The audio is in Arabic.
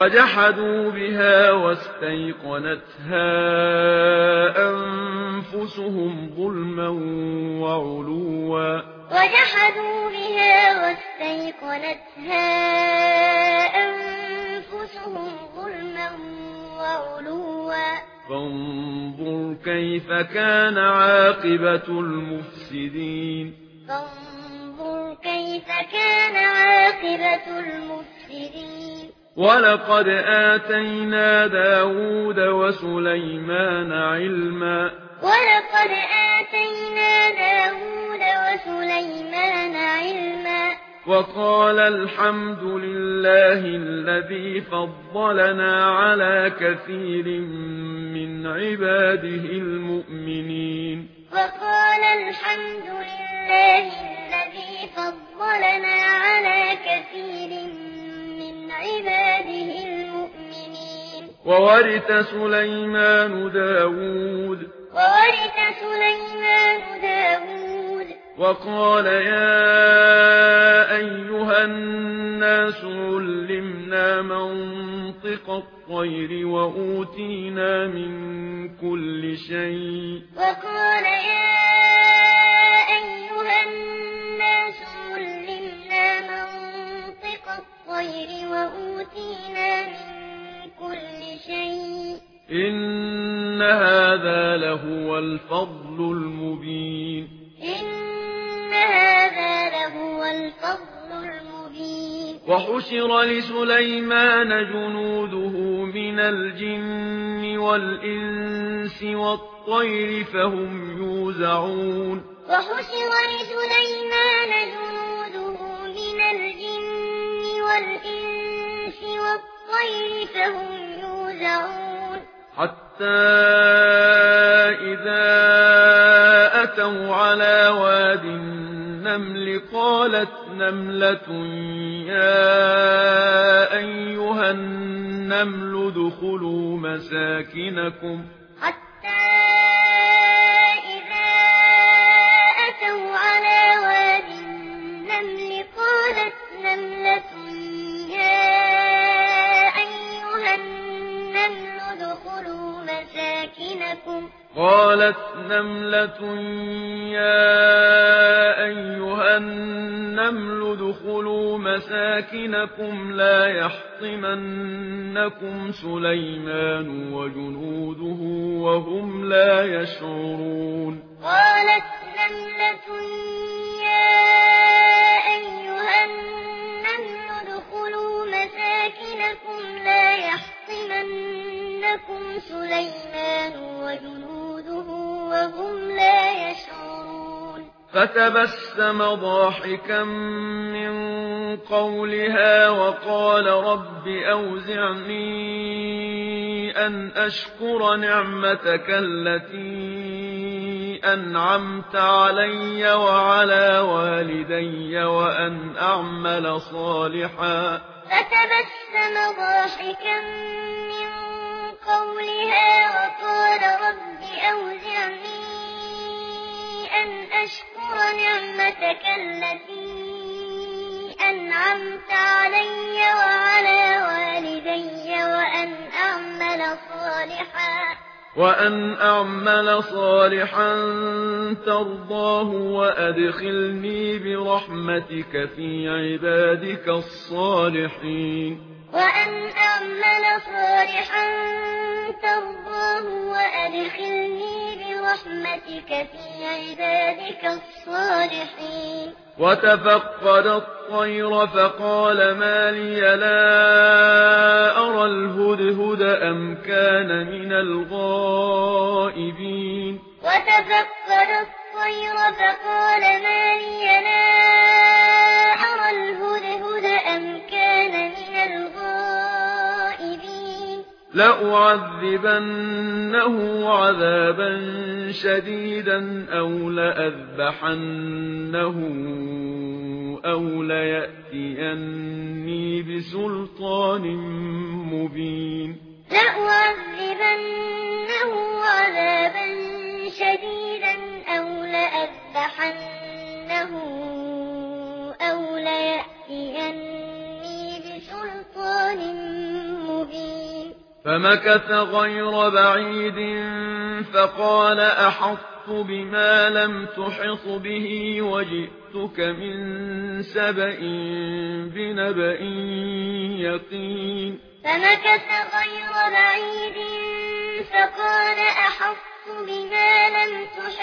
وجحدوا بها واستيقنتها أنفسهم ظلما وعلوا وجحدوا بها واستيقنتها أنفسهم ظلما وعلوا فانظر كيف كان عاقبة المفسدين فانظر كيف كان عاقبة المفسدين ولقد آتينا داود وسليمان علما ولقد آتينا داود وسليمان علما وقال الحمد لله الذي فضلنا على كثير من عباده المؤمنين وقال الحمد لله الذي فضلنا على كثير من عباده المؤمنين وورث سليمان داود وقال يا أيها الناس علمنا منطق الطير وأوتينا من كل شيء وقال يا أيها الناس علمنا منطق الطير وأوتينا من كل شيء إن هذا لهو الفضل المبين وحشر لسليمان جنوده من الجن والإنس والطير فهم يوزعون وحشر لسليمان جنوده من الجن والإنس والطير فهم يوزعون حتى إذا أتوا على واد النمل قالت نملة يا أيها النمل ادخلوا مساكنكم حتى إذا أتوا على واد النمل قالت نملة يا أيها النمل ادخلوا مساكنكم قالت نملة يا أيها النمل ادخلوا مساكنكم لا يحطمنكم سليمان وجنوده وهم لا يشعرون قالت نملة يا أيها النمل ادخلوا مساكنكم لا يحطمنكم سليمان وجنوده وهم لا يشعرون فتبسم ضاحكا من قولها وقال رب أوزعني أن أشكر نعمتك التي أنعمت علي وعلى والدي وأن أعمل صالحا فتبسم ضاحكا من قولها وقال رب أوزعني أن أشكر نعمتك التي أنعمت علي وعلى والدي وأن أعمل صالحا ترضاه وأدخلني برحمتك في عبادك الصالحين وأن أعمل صالحا ترضاه وأدخلني برحمتك في عبادك الصالحين وتفقد الطير فقال ما لي لا أرى الهدهد أم كان من الغائبين وتفقد الطير فقال ما لي لا أرى الهدهد أم كان من الغائبين لأعذبنه عذابا شديدا أو لأذبحنه أو ليأتيني بسلطان مبين لأعذبنه عذابا شديدا أو لأذبحنه أو ليأتيني بسلطان مبين فمكث غير بعيد فقال أحطت بما لم تحط به وجئتك من سبأ بنبأ يقين. فمكث غير بعيد فقال أحطت بما لم تحط